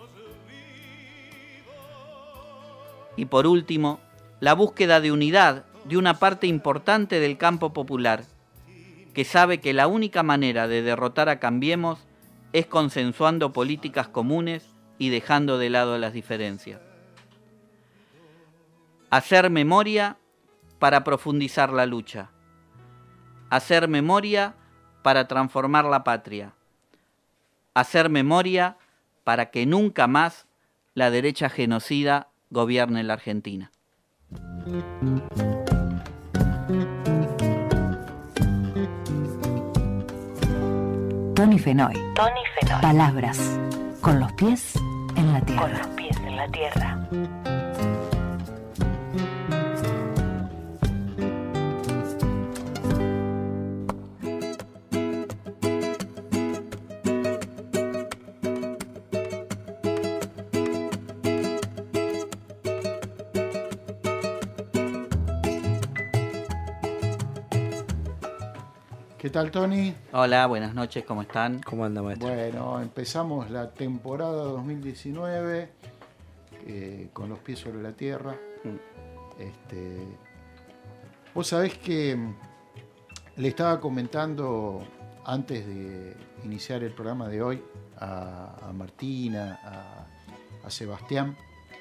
Y por último, la búsqueda de unidad de una parte importante del campo popular, que sabe que la única manera de derrotar a Cambiemos es consensuando políticas comunes y dejando de lado las diferencias. Hacer memoria para profundizar la lucha. Hacer memoria para transformar la patria. Hacer memoria para que nunca más la derecha genocida gobierne la Argentina. Tony Fenoy. Palabras con los pies en la tierra. Con los pies en la tierra. ¿Qué tal, Tony? Hola, buenas noches, ¿cómo están? ¿Cómo anda, maestro? Bueno, empezamos la temporada 2019 con los pies sobre la tierra. Vos sabés que le estaba comentando antes de iniciar el programa de hoy a Martina, a Sebastián,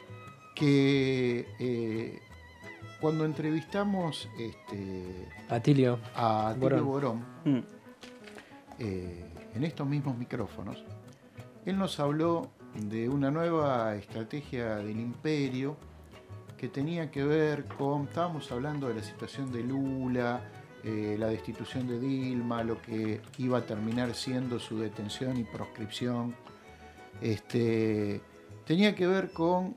que cuando entrevistamos a Atilio Borón, en estos mismos micrófonos, él nos habló de una nueva estrategia del imperio que tenía que ver con, estábamos hablando de la situación de Lula, la destitución de Dilma, lo que iba a terminar siendo su detención y proscripción. Tenía que ver con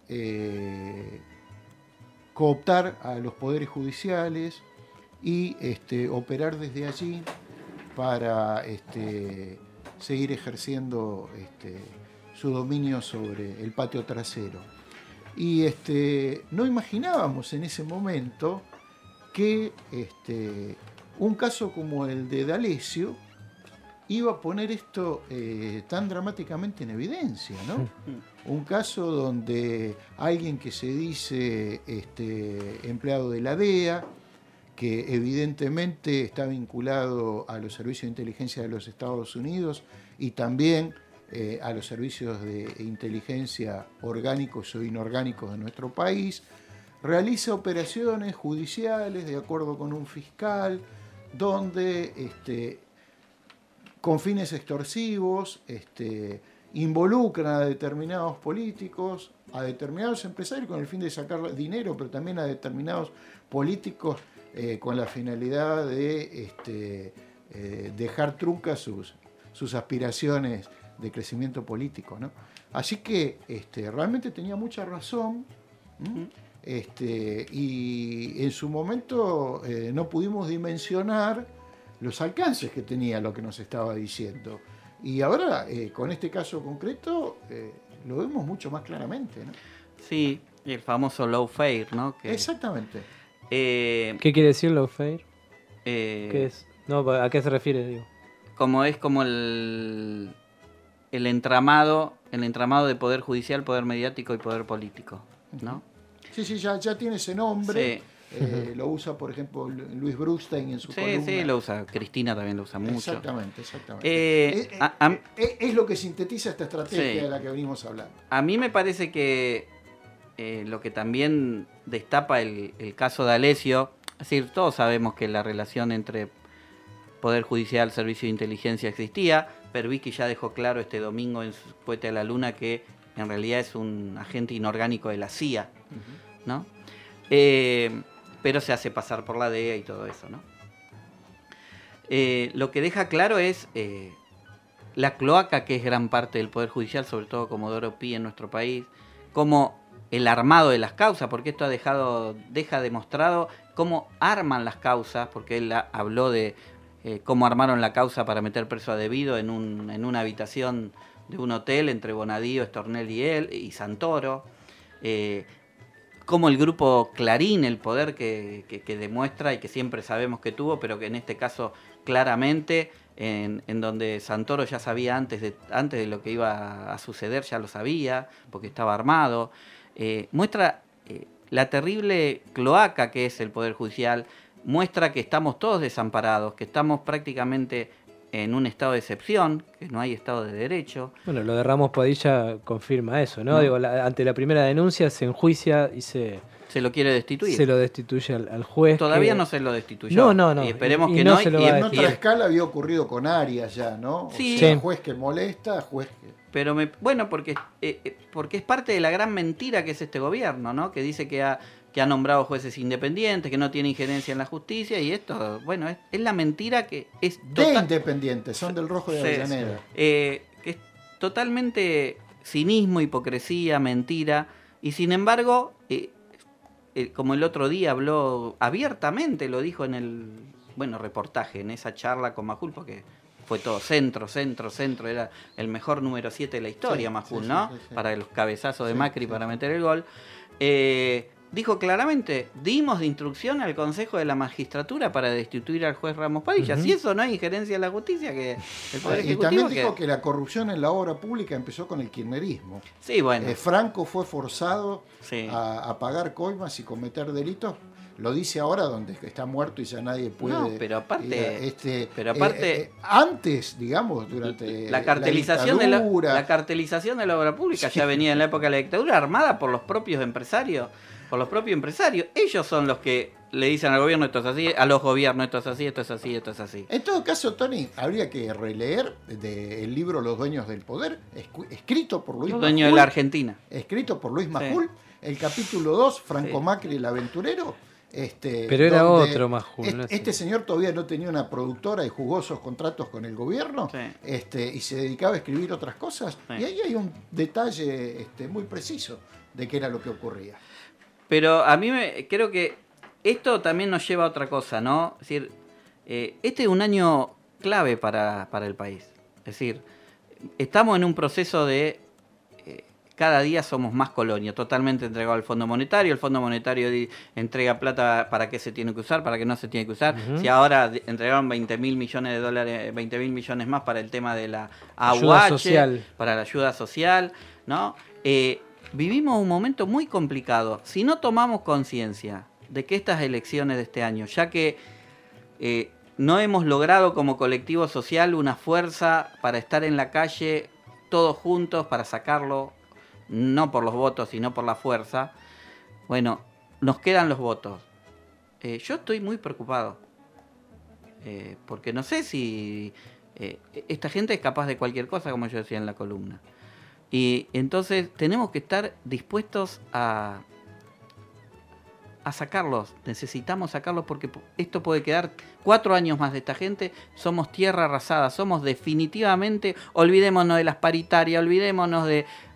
cooptar a los poderes judiciales y operar desde allí para seguir ejerciendo su dominio sobre el patio trasero. Y no imaginábamos en ese momento que un caso como el de D'Alessio iba a poner esto tan dramáticamente en evidencia, ¿no? Un caso donde alguien que se dice empleado de la DEA, que evidentemente está vinculado a los servicios de inteligencia de los Estados Unidos y también a los servicios de inteligencia orgánicos o inorgánicos de nuestro país, realiza operaciones judiciales de acuerdo con un fiscal, donde con fines extorsivos involucran a determinados políticos, a determinados empresarios con el fin de sacar dinero, pero también a determinados políticos con la finalidad de dejar truncas sus aspiraciones de crecimiento político, ¿no? Así que realmente tenía mucha razón, y en su momento no pudimos dimensionar los alcances que tenía lo que nos estaba diciendo. Y ahora, con este caso concreto, lo vemos mucho más claramente, ¿no? Sí, el famoso lawfare, ¿no? Exactamente. ¿Qué quiere decir lawfare? ¿Qué es? No, ¿a qué se refiere, digo? Como es como el entramado de poder judicial, poder mediático y poder político, ¿no? Sí, ya tiene ese nombre. Sí. Lo usa, por ejemplo, Luis Brustein en su columna. Sí, lo usa. Cristina también lo usa mucho. Exactamente. Es lo que sintetiza esta estrategia de la que venimos hablando. A mí me parece que lo que también destapa el caso de Alessio, es decir, todos sabemos que la relación entre Poder Judicial, Servicio de Inteligencia existía. Pervicki ya dejó claro este domingo en su Poeta de la Luna que en realidad es un agente inorgánico de la CIA, ¿no? Pero se hace pasar por la DEA y todo eso, ¿no? Lo que deja claro es la cloaca que es gran parte del Poder Judicial, sobre todo Comodoro Pi en nuestro país, como el armado de las causas, porque esto deja demostrado cómo arman las causas, porque él habló de cómo armaron la causa para meter preso a Devido en una habitación de un hotel entre Bonadío, Estornel y él, y Santoro. Como el grupo Clarín, el poder que demuestra y que siempre sabemos que tuvo, pero que en este caso claramente, en donde Santoro ya sabía antes de lo que iba a suceder, ya lo sabía, porque estaba armado, muestra la terrible cloaca que es el Poder Judicial, muestra que estamos todos desamparados, que estamos prácticamente en un estado de excepción, que no hay Estado de Derecho. Bueno, lo de Ramos Padilla confirma eso, ¿no? Digo, ante la primera denuncia se enjuicia y se lo quiere destituir. Se lo destituye al juez. Todavía no se lo destituyó. No. Y esperemos y que no. En otra escala había ocurrido con Arias ya, ¿no? Sí. O sea, juez que molesta, juez que... Pero porque es parte de la gran mentira que es este gobierno, ¿no? Que dice que ha nombrado jueces independientes, que no tiene injerencia en la justicia, y esto, bueno, es la mentira que es... De independientes, son del Rojo de Avellaneda. Que es totalmente cinismo, hipocresía, mentira, y sin embargo, como el otro día habló abiertamente, lo dijo en el reportaje, en esa charla con Majul, porque fue todo centro, era el mejor número 7 de la historia, Majul, ¿no? Sí. Para los cabezazos de Macri para meter el gol. Dijo claramente, dimos de instrucción al Consejo de la Magistratura para destituir al juez Ramos Padilla. Si eso no hay injerencia en la justicia, que el Poder Ejecutivo... Y también dijo que la corrupción en la obra pública empezó con el kirchnerismo. Sí, bueno. Franco fue forzado a pagar coimas y cometer delitos. Lo dice ahora donde está muerto y ya nadie puede... No, pero aparte... antes, digamos, durante la cartelización de la obra pública ya venía en la época de la dictadura, armada por los propios empresarios. Ellos son los que le dicen al gobierno esto es así, a los gobiernos esto es así, esto es así, esto es así. En todo caso, Tony, habría que releer el libro Los Dueños del Poder, escrito por Luis Majul. Los Dueños de la Argentina. Escrito por Luis Majul, el capítulo 2, Franco Macri, el aventurero. Pero era otro Majul. Este señor todavía no tenía una productora y jugosos contratos con el gobierno, y se dedicaba a escribir otras cosas. Y ahí hay un detalle muy preciso de qué era lo que ocurría. Pero a mí creo que esto también nos lleva a otra cosa, ¿no? Es decir, este es un año clave para el país. Es decir, estamos en un proceso de cada día somos más colonia, totalmente entregado al Fondo Monetario. El Fondo Monetario entrega plata para qué se tiene que usar, para qué no se tiene que usar. Si ahora entregaron 20.000 millones de dólares, 20.000 millones más para el tema de la AUH, para la ayuda social, ¿no? Vivimos un momento muy complicado. Si no tomamos conciencia de que estas elecciones de este año, ya que no hemos logrado como colectivo social una fuerza para estar en la calle todos juntos, para sacarlo, no por los votos, sino por la fuerza, bueno, nos quedan los votos. Yo estoy muy preocupado, porque no sé si esta gente es capaz de cualquier cosa, como yo decía en la columna. Y entonces tenemos que estar dispuestos a sacarlos. Necesitamos sacarlos porque esto puede quedar 4 años más de esta gente. Somos tierra arrasada, somos definitivamente... Olvidémonos de las paritarias, olvidémonos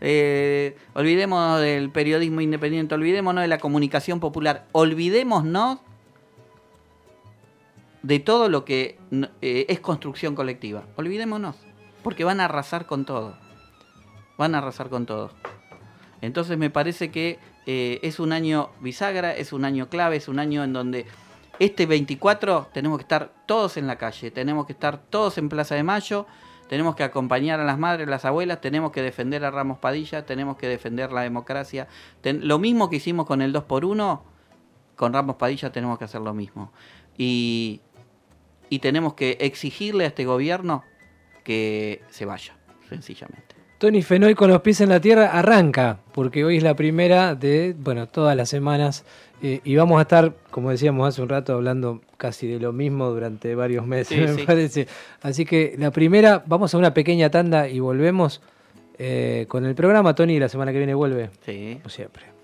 del periodismo independiente, olvidémonos de la comunicación popular, olvidémonos de todo lo que es construcción colectiva. Olvidémonos, porque van a arrasar con todo. Entonces me parece que es un año bisagra, es un año clave, es un año en donde Este 24 tenemos que estar todos en la calle, tenemos que estar todos en Plaza de Mayo, tenemos que acompañar a las madres, las abuelas, tenemos que defender a Ramos Padilla, tenemos que defender la democracia. Lo mismo que hicimos con el 2x1, con Ramos Padilla tenemos que hacer lo mismo. Y tenemos que exigirle a este gobierno que se vaya, sencillamente. Tony Fenoy con los pies en la tierra arranca, porque hoy es la primera de, todas las semanas, y vamos a estar, como decíamos hace un rato, hablando casi de lo mismo durante varios meses, me parece. Así que la primera, vamos a una pequeña tanda y volvemos con el programa. Tony, la semana que viene vuelve. Sí. Como siempre.